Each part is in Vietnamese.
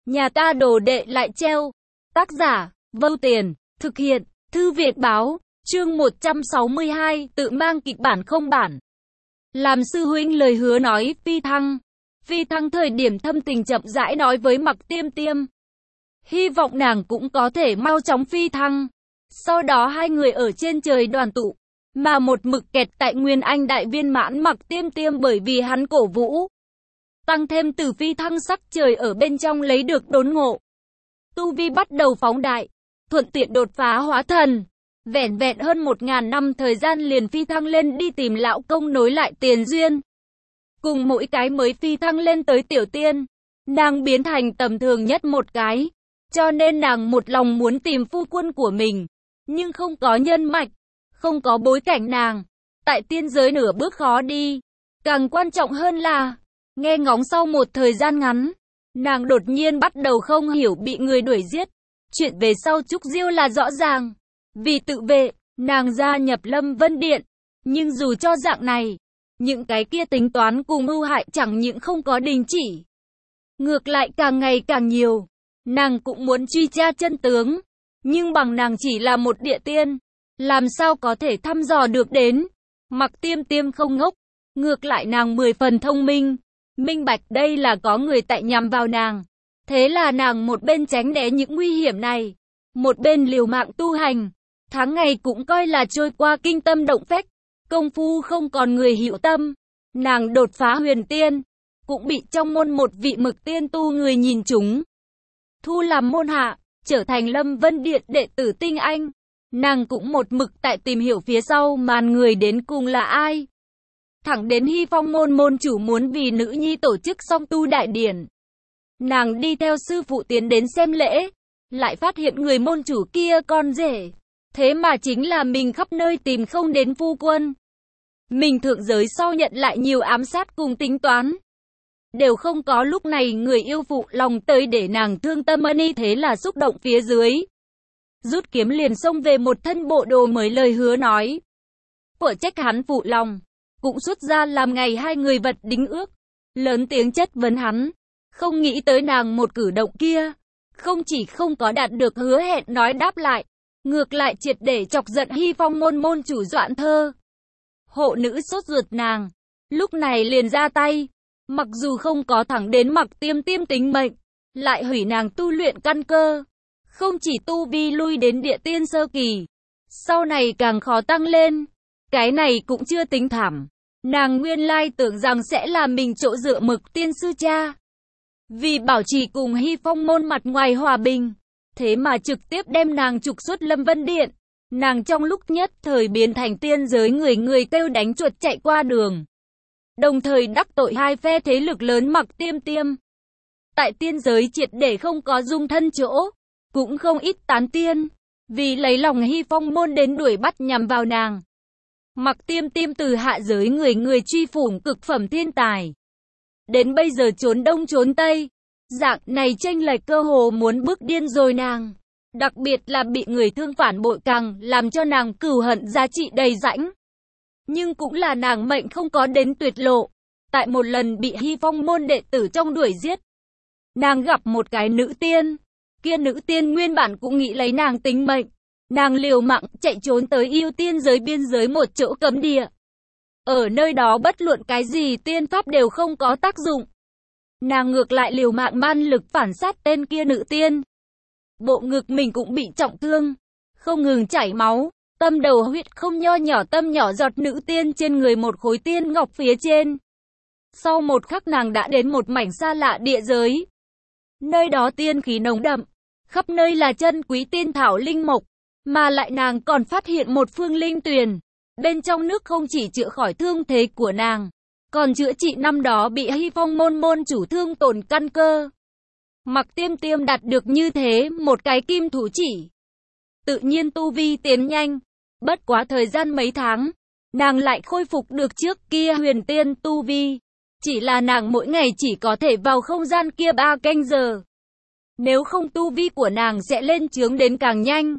Nhà ta đồ đệ lại treo. Tác giả, Vâu Tiền, thực hiện, Thư viện báo, chương 162, tự mang kịch bản không bản. Làm sư huynh lời hứa nói Phi Thăng thời điểm thâm tình chậm rãi nói với Mặc Tiêm Tiêm. Hy vọng nàng cũng có thể mau chóng phi thăng. Sau đó hai người ở trên trời đoàn tụ, mà một mực kẹt tại Nguyên Anh đại viên mãn Mặc Tiêm Tiêm bởi vì hắn cổ vũ. Tăng thêm từ phi thăng sắc trời ở bên trong lấy được đốn ngộ. Tu vi bắt đầu phóng đại, thuận tiện đột phá hóa thần. Vẻn vẹn hơn 1000 năm thời gian liền phi thăng lên đi tìm lão công nối lại tiền duyên. Cùng mỗi cái mới phi thăng lên tới tiểu tiên, nàng biến thành tầm thường nhất một cái. Cho nên nàng một lòng muốn tìm phu quân của mình, nhưng không có nhân mạch, không có bối cảnh nàng. Tại tiên giới nửa bước khó đi. Càng quan trọng hơn là, nghe ngóng sau một thời gian ngắn, nàng đột nhiên bắt đầu không hiểu bị người đuổi giết. Chuyện về sau Trúc Diêu là rõ ràng. Vì tự vệ, nàng gia nhập Lâm Vân Điện. Nhưng dù cho dạng này, những cái kia tính toán cùng mưu hại chẳng những không có đình chỉ, ngược lại càng ngày càng nhiều. Nàng cũng muốn truy tra chân tướng, nhưng bằng nàng chỉ là một địa tiên, làm sao có thể thăm dò được đến. Mặc Tiêm Tiêm không ngốc, ngược lại nàng 10 phần thông minh, minh bạch đây là có người tại nhằm vào nàng. Thế là nàng một bên tránh né những nguy hiểm này, một bên liều mạng tu hành. Tháng ngày cũng coi là trôi qua kinh tâm động phách, công phu không còn người hữu tâm. Nàng đột phá huyền tiên, cũng bị trong môn một vị Mực Tiên tu người nhìn trúng, thu làm môn hạ, trở thành Lâm Vân Điện đệ tử tinh anh. Nàng cũng một mực tại tìm hiểu phía sau màn người đến cùng là ai. Thẳng đến Hy Phong môn môn chủ muốn vì nữ nhi tổ chức song tu đại điển, nàng đi theo sư phụ tiến đến xem lễ, lại phát hiện người môn chủ kia con rể, thế mà chính là mình khắp nơi tìm không đến phu quân. Mình thượng giới sau nhận lại nhiều ám sát cùng tính toán, đều không có lúc này người yêu phụ lòng tới để nàng thương tâm ân, thế là xúc động phía dưới, rút kiếm liền xông về một thân bộ đồ mới lời hứa nói. Của trách hắn phụ lòng, cũng xuất ra làm ngày hai người vật đính ước, lớn tiếng chất vấn hắn. Không nghĩ tới nàng một cử động kia, không chỉ không có đạt được hứa hẹn nói đáp lại, ngược lại triệt để chọc giận Hy Phong môn môn chủ Doãn Thơ. Hộ nữ sốt ruột nàng, lúc này liền ra tay, mặc dù không có thẳng đến Mặc Tiêm Tiêm tính mệnh, lại hủy nàng tu luyện căn cơ. Không chỉ tu vi lui đến địa tiên sơ kỳ, sau này càng khó tăng lên. Cái này cũng chưa tính thảm, nàng nguyên lai tưởng rằng sẽ là mình chỗ dựa Mực Tiên sư cha. Vì bảo trì cùng Hy Phong môn mặt ngoài hòa bình, thế mà trực tiếp đem nàng trục xuất Lâm Vân Điện. Nàng trong lúc nhất thời biến thành tiên giới người kêu đánh chuột chạy qua đường, đồng thời đắc tội hai phe thế lực lớn Mặc Tiêm Tiêm. Tại tiên giới triệt để không có dung thân chỗ, cũng không ít tán tiên, vì lấy lòng Hy Phong môn đến đuổi bắt nhằm vào nàng. Mặc Tiêm Tiêm từ hạ giới người truy phủng cực phẩm thiên tài, đến bây giờ trốn đông trốn tây, dạng này chênh lệch cơ hồ muốn bức điên rồi nàng. Đặc biệt là bị người thương phản bội càng làm cho nàng cừu hận giá trị đầy rãnh. Nhưng cũng là nàng mệnh không có đến tuyệt lộ. Tại một lần bị Hy Phong môn đệ tử trong đuổi giết, nàng gặp một cái nữ tiên. Kia nữ tiên nguyên bản cũng nghĩ lấy nàng tính mệnh. Nàng liều mạng chạy trốn tới yêu tiên giới biên giới một chỗ cấm địa. Ở nơi đó bất luận cái gì tiên pháp đều không có tác dụng. Nàng ngược lại liều mạng man lực phản sát tên kia nữ tiên. Bộ ngực mình cũng bị trọng thương, không ngừng chảy máu, tâm đầu huyết không nho nhỏ tâm nhỏ giọt nữ tiên trên người một khối tiên ngọc phía trên. Sau một khắc nàng đã đến một mảnh xa lạ địa giới. Nơi đó tiên khí nồng đậm, khắp nơi là chân quý tiên thảo linh mộc, mà lại nàng còn phát hiện một phương linh tuyền. Bên trong nước không chỉ chữa khỏi thương thế của nàng, còn chữa trị năm đó bị Hy Phong môn môn chủ thương tổn căn cơ. Mặc Tiêm Tiêm đạt được như thế một cái kim thủ chỉ, tự nhiên tu vi tiến nhanh. Bất quá thời gian mấy tháng, nàng lại khôi phục được trước kia huyền tiên tu vi. Chỉ là nàng mỗi ngày chỉ có thể vào không gian kia 3 canh giờ. Nếu không tu vi của nàng sẽ lên chướng đến càng nhanh.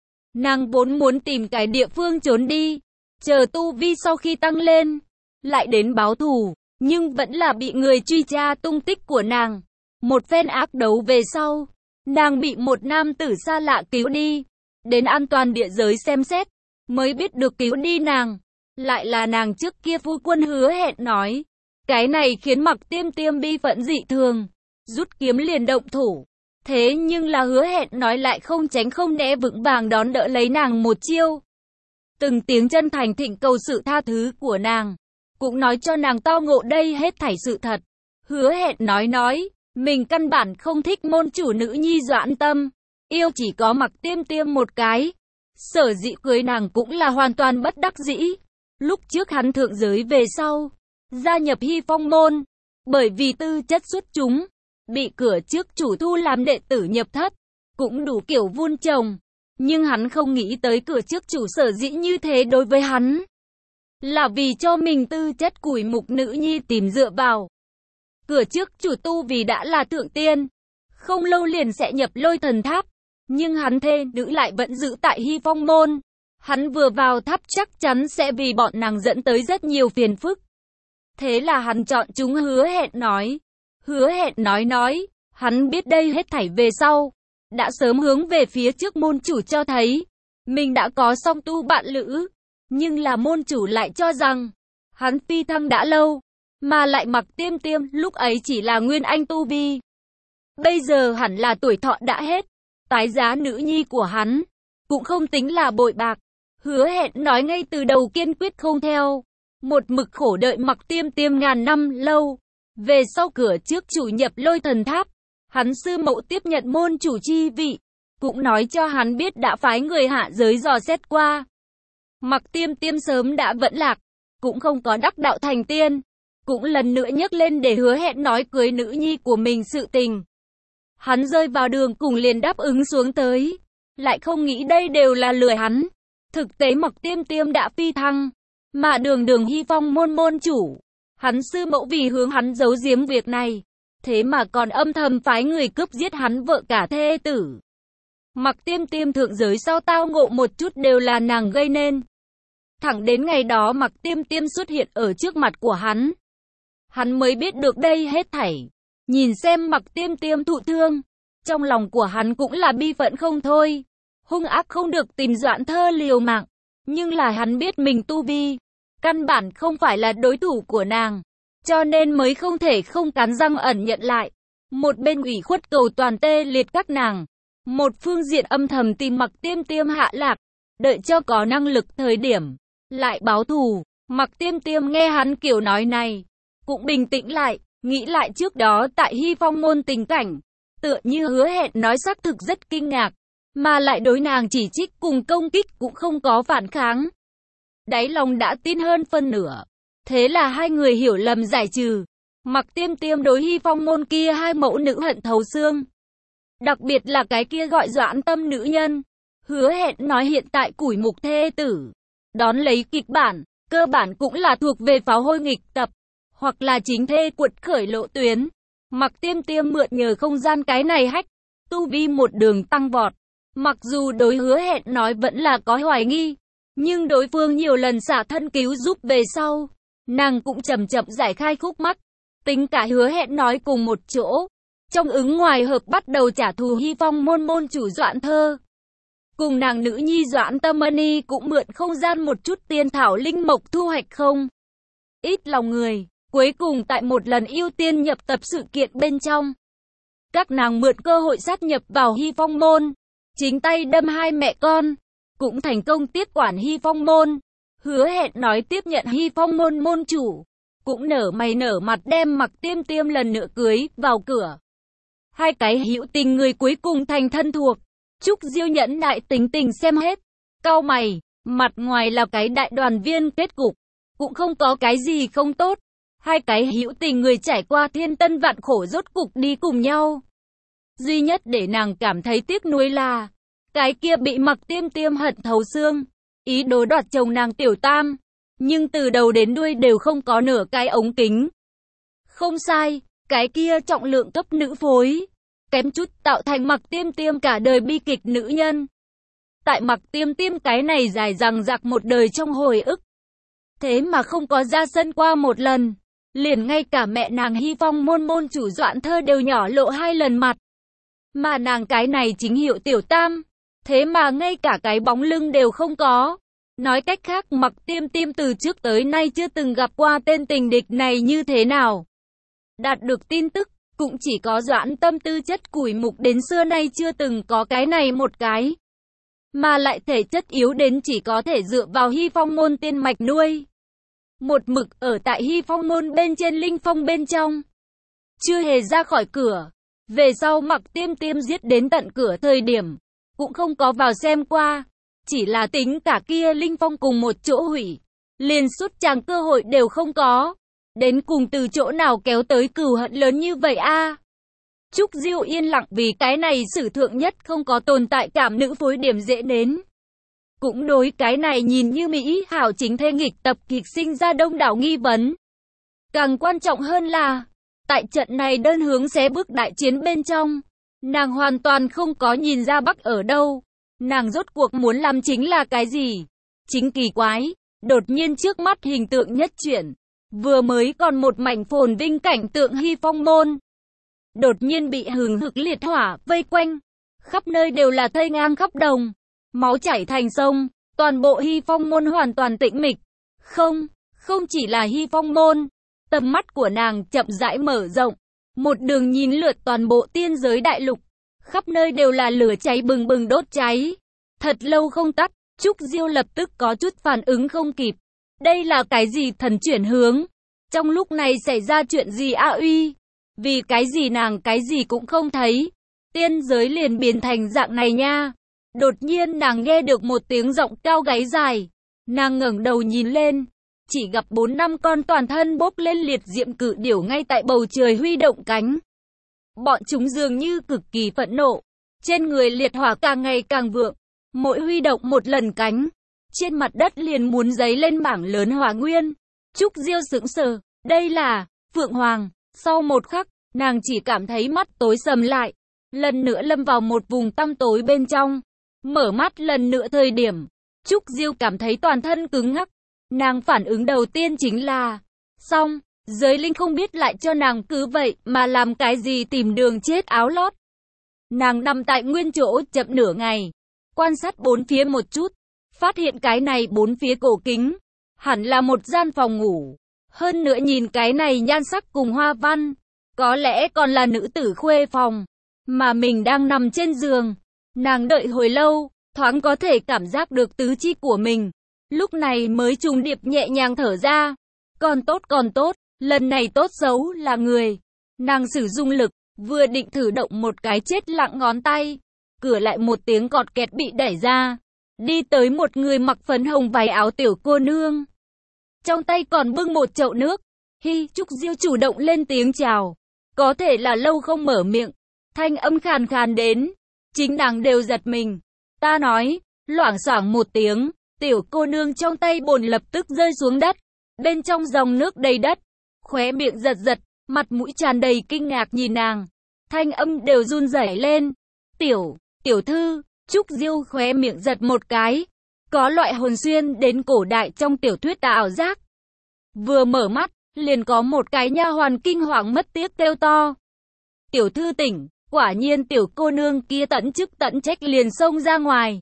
Nàng vốn muốn tìm cái địa phương trốn đi, chờ tu vi sau khi tăng lên, lại đến báo thù, nhưng vẫn là bị người truy tra tung tích của nàng. Một phen ác đấu về sau, nàng bị một nam tử xa lạ cứu đi. Đến an toàn địa giới xem xét, mới biết được cứu đi nàng lại là nàng trước kia phu quân Hứa Hẹn nói. Cái này khiến Mặc Tiêm Tiêm bi phẫn dị thường, rút kiếm liền động thủ. Thế nhưng là Hứa Hẹn nói lại không tránh không né vững vàng đón đỡ lấy nàng một chiêu. Từng tiếng chân thành thỉnh cầu sự tha thứ của nàng, cũng nói cho nàng tao ngộ đây hết thảy sự thật. Hứa Hẹn nói, mình căn bản không thích môn chủ nữ nhi Doãn Tâm, yêu chỉ có Mặc Tiêm Tiêm một cái. Sở dĩ cưới nàng cũng là hoàn toàn bất đắc dĩ. Lúc trước hắn thượng giới về sau, gia nhập Hy Phong môn, bởi vì tư chất xuất chúng, bị cửa trước chủ thu làm đệ tử nhập thất, cũng đủ kiểu vun trồng. Nhưng hắn không nghĩ tới cửa trước chủ sở dĩ như thế đối với hắn, là vì cho mình tư chất củi mục nữ nhi tìm dựa vào. Cửa trước chủ tu vì đã là thượng tiên, không lâu liền sẽ nhập Lôi Thần Tháp, nhưng hắn thê nữ lại vẫn giữ tại Hy Phong môn. Hắn vừa vào tháp chắc chắn sẽ vì bọn nàng dẫn tới rất nhiều phiền phức. Thế là hắn chọn chúng Hứa Hẹn nói. Hứa Hẹn nói, hắn biết đây hết thảy về sau, đã sớm hướng về phía trước môn chủ cho thấy, mình đã có song tu bạn lữ, nhưng là môn chủ lại cho rằng, hắn phi thăng đã lâu, mà lại Mặc Tiêm Tiêm lúc ấy chỉ là nguyên anh tu vi. Bây giờ hẳn là tuổi thọ đã hết, tái giá nữ nhi của hắn, cũng không tính là bội bạc. Hứa Hẹn nói ngay từ đầu kiên quyết không theo, một mực khổ đợi Mặc Tiêm Tiêm ngàn năm lâu. Về sau cửa trước chủ nhập Lôi Thần Tháp, hắn sư mẫu tiếp nhận môn chủ chi vị, cũng nói cho hắn biết đã phái người hạ giới dò xét qua. Mặc Tiêm Tiêm sớm đã vẫn lạc, cũng không có đắc đạo thành tiên, cũng lần nữa nhắc lên để Hứa Hẹn nói cưới nữ nhi của mình sự tình. Hắn rơi vào đường cùng liền đáp ứng xuống tới, lại không nghĩ đây đều là lừa hắn. Thực tế Mặc Tiêm Tiêm đã phi thăng, mà đường Hy Phong môn môn chủ, hắn sư mẫu vì hướng hắn giấu giếm việc này, thế mà còn âm thầm phái người cướp giết hắn vợ cả thê tử. Mặc Tiêm Tiêm thượng giới sau tao ngộ một chút đều là nàng gây nên. Thẳng đến ngày đó Mặc Tiêm Tiêm xuất hiện ở trước mặt của hắn mới biết được đây hết thảy. Nhìn xem Mặc Tiêm Tiêm thụ thương, trong lòng của hắn cũng là bi phẫn không thôi. Hung ác không được tìm Doãn Thơ liều mạng, nhưng là hắn biết mình tu vi, căn bản không phải là đối thủ của nàng, cho nên mới không thể không cắn răng ẩn nhận lại. Một bên ủy khuất cầu toàn tê liệt các nàng, một phương diện âm thầm tìm Mặc Tiêm Tiêm hạ lạc, đợi cho có năng lực thời điểm lại báo thù. Mặc Tiêm Tiêm nghe hắn kiểu nói này, cũng bình tĩnh lại, nghĩ lại trước đó tại Hy Phong môn tình cảnh, tựa như Hứa Hẹn nói xác thực rất kinh ngạc, mà lại đối nàng chỉ trích cùng công kích cũng không có phản kháng. Đáy lòng đã tin hơn phân nửa. Thế là hai người hiểu lầm giải trừ. Mặc Tiêm Tiêm đối Hy Phong môn kia hai mẫu nữ hận thấu xương. Đặc biệt là cái kia gọi Doãn Tâm nữ nhân. Hứa Hẹn nói hiện tại củi mục thê tử đón lấy kịch bản, cơ bản cũng là thuộc về pháo hôi nghịch tập, hoặc là chính thê cuột khởi lộ tuyến. Mặc Tiêm Tiêm mượn nhờ không gian cái này hách, tu vi một đường tăng vọt. Mặc dù đối Hứa Hẹn nói vẫn là có hoài nghi, nhưng đối phương nhiều lần xả thân cứu giúp về sau, nàng cũng chậm chậm giải khai khúc mắc. Tính cả Hứa Hẹn nói cùng một chỗ, trong ứng ngoài hợp bắt đầu trả thù Hy Phong môn môn chủ Doãn Thơ. Cùng nàng nữ nhi Doãn Tâm Mani cũng mượn không gian một chút tiên thảo linh mộc thu hoạch không ít lòng người. Cuối cùng tại một lần ưu tiên nhập tập sự kiện bên trong, các nàng mượn cơ hội sát nhập vào Hy Phong môn, chính tay đâm hai mẹ con, cũng thành công tiếp quản Hy Phong môn. Hứa Hẹn nói tiếp nhận Hy Phong môn môn chủ, cũng nở mày nở mặt đem Mặc Tiêm Tiêm lần nữa cưới vào cửa. Hai cái hữu tình người cuối cùng thành thân thuộc. Trúc Diêu nhẫn nại tính tình xem hết, cau mày, mặt ngoài là cái đại đoàn viên kết cục, cũng không có cái gì không tốt. Hai cái hữu tình người trải qua thiên tân vạn khổ rốt cục đi cùng nhau. Duy nhất để nàng cảm thấy tiếc nuối là, cái kia bị Mặc Tiêm Tiêm hận thấu xương, ý đồ đoạt chồng nàng Tiểu Tam, nhưng từ đầu đến đuôi đều không có nửa cái ống kính. Không sai, cái kia trọng lượng cấp nữ phối, kém chút tạo thành Mặc Tiêm Tiêm cả đời bi kịch nữ nhân. Tại Mặc Tiêm Tiêm cái này dài dằng dặc một đời trong hồi ức, thế mà không có ra sân qua một lần. liền ngay cả mẹ nàng Hy Phong môn môn chủ Doãn Thơ đều nhỏ lộ 2 lần mặt. Mà nàng cái này chính hiệu tiểu tam, thế mà ngay cả cái bóng lưng đều không có. Nói cách khác, Mặc Tiêm Tiêm từ trước tới nay chưa từng gặp qua tên tình địch này như thế nào. Đạt được tin tức, cũng chỉ có Doãn Tâm tư chất củi mục đến xưa nay chưa từng có cái này một cái. Mà lại thể chất yếu đến chỉ có thể dựa vào Hy Phong môn tiên mạch nuôi. Một mực ở tại Hy Phong môn bên trên linh phong bên trong. Chưa hề ra khỏi cửa. Về sau Mặc Tiêm Tiêm giết đến tận cửa thời điểm, cũng không có vào xem qua. Chỉ là tính cả kia linh phong cùng một chỗ hủy. Liền suốt chàng cơ hội đều không có. Đến cùng từ chỗ nào kéo tới cừu hận lớn như vậy a? Trúc Diêu yên lặng vì cái này sử thượng nhất không có tồn tại cảm nữ phối điểm dễ đến. Cũng đối cái này nhìn như Mỹ hảo chính thê nghịch tập kịch sinh ra đông đảo nghi vấn. Càng quan trọng hơn là, tại trận này đơn hướng xé bước đại chiến bên trong, nàng hoàn toàn không có nhìn ra Bắc ở đâu. Nàng rốt cuộc muốn làm chính là cái gì? Chính kỳ quái, đột nhiên trước mắt hình tượng nhất chuyển. Vừa mới còn một mảnh phồn vinh cảnh tượng Hy Phong môn. Đột nhiên bị hừng hực liệt hỏa vây quanh. Khắp nơi đều là thây ngang khắp đồng. Máu chảy thành sông. Toàn bộ Hy Phong môn hoàn toàn tĩnh mịch. Không chỉ là Hy Phong môn. Tầm mắt của nàng chậm rãi mở rộng. Một đường nhìn lượt toàn bộ tiên giới đại lục. Khắp nơi đều là lửa cháy bừng bừng đốt cháy. Thật lâu không tắt. Trúc Diêu lập tức có chút phản ứng không kịp. Đây là cái gì thần chuyển hướng? Trong lúc này xảy ra chuyện gì a uy? Vì cái gì nàng cái gì cũng không thấy? Tiên giới liền biến thành dạng này nha. Đột nhiên nàng nghe được một tiếng giọng cao gáy dài. Nàng ngẩng đầu nhìn lên. Chỉ gặp 4-5 con toàn thân bốc lên liệt diệm cự điểu ngay tại bầu trời huy động cánh. Bọn chúng dường như cực kỳ phẫn nộ. Trên người liệt hỏa càng ngày càng vượng. Mỗi huy động một lần cánh, trên mặt đất liền muốn giấy lên mảng lớn hỏa nguyên. Trúc Diêu sững sờ, đây là Phượng Hoàng. Sau một khắc, nàng chỉ cảm thấy mắt tối sầm lại, lần nữa lâm vào một vùng tăm tối bên trong. Mở mắt lần nữa thời điểm, Trúc Diêu cảm thấy toàn thân cứng ngắc. Nàng phản ứng đầu tiên chính là, xong, giới linh không biết lại cho nàng cứ vậy mà làm cái gì tìm đường chết áo lót. Nàng nằm tại nguyên chỗ chậm nửa ngày, quan sát bốn phía một chút, phát hiện cái này bốn phía cổ kính, hẳn là một gian phòng ngủ. Hơn nữa nhìn cái này nhan sắc cùng hoa văn, có lẽ còn là nữ tử khuê phòng, mà mình đang nằm trên giường. Nàng đợi hồi lâu, thoáng có thể cảm giác được tứ chi của mình, lúc này mới trùng điệp nhẹ nhàng thở ra. Còn tốt, lần này tốt xấu là người. Nàng sử dụng lực, vừa định thử động một cái chết lặng ngón tay, cửa lại một tiếng cọt kẹt bị đẩy ra. Đi tới một người mặc phấn hồng váy áo tiểu cô nương. Trong tay còn bưng một chậu nước. Trúc Diêu chủ động lên tiếng chào. Có thể là lâu không mở miệng. Thanh âm khàn khàn đến. Chính nàng đều giật mình. Ta nói, loảng xoảng một tiếng. Tiểu cô nương trong tay bồn lập tức rơi xuống đất. Bên trong dòng nước đầy đất. Khóe miệng giật giật. Mặt mũi tràn đầy kinh ngạc nhìn nàng. Thanh âm đều run rẩy lên. Tiểu thư. Trúc Diêu khóe miệng giật một cái. Có loại hồn xuyên đến cổ đại trong tiểu thuyết ảo giác. Vừa mở mắt, liền có một cái nha hoàn kinh hoàng mất tiếc kêu to. Tiểu thư tỉnh, quả nhiên tiểu cô nương kia tận chức tận trách liền xông ra ngoài.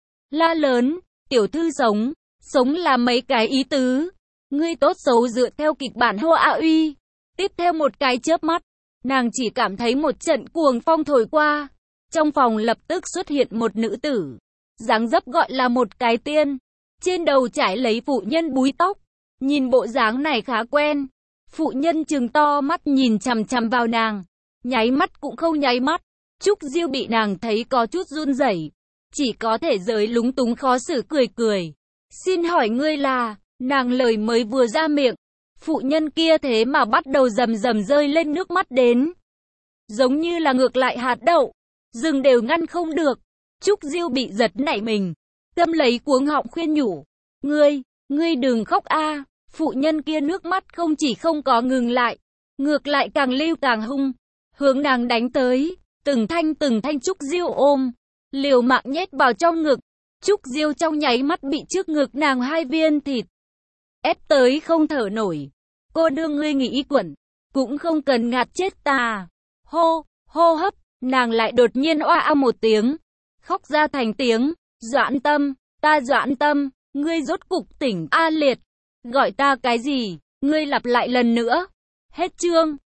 La lớn, tiểu thư sống là mấy cái ý tứ. Ngươi tốt xấu dựa theo kịch bản hô a uy. Tiếp theo một cái chớp mắt, nàng chỉ cảm thấy một trận cuồng phong thổi qua. Trong phòng lập tức xuất hiện một nữ tử. Dáng dấp gọi là một cái tiên. Trên đầu trải lấy phụ nhân búi tóc. Nhìn bộ dáng này khá quen. Phụ nhân trừng to mắt nhìn chằm chằm vào nàng. Nháy mắt cũng không nháy mắt. Trúc Diêu bị nàng thấy có chút run rẩy, chỉ có thể giới lúng túng khó xử cười. Xin hỏi ngươi là... Nàng lời mới vừa ra miệng. Phụ nhân kia thế mà bắt đầu rầm rầm rơi lên nước mắt đến. Giống như là ngược lại hạt đậu. Dừng đều ngăn không được. Trúc Diêu bị giật nảy mình. Tâm lấy cuống họng khuyên nhủ. Ngươi đừng khóc a. Phụ nhân kia nước mắt không chỉ không có ngừng lại. Ngược lại càng lưu càng hung. Hướng nàng đánh tới. Từng thanh Trúc Diêu ôm. Liều mạng nhét vào trong ngực. Trúc Diêu trong nháy mắt bị trước ngực nàng 2 viên thịt ép tới không thở nổi. cô đưa ngươi nghĩ quẩn, cũng không cần ngạt chết ta. Hô hấp, nàng lại đột nhiên oa a một tiếng, khóc ra thành tiếng. Doãn Tâm, ta Doãn Tâm, ngươi rốt cục tỉnh. A Liệt, gọi ta cái gì? Ngươi lặp lại lần nữa. Hết chương.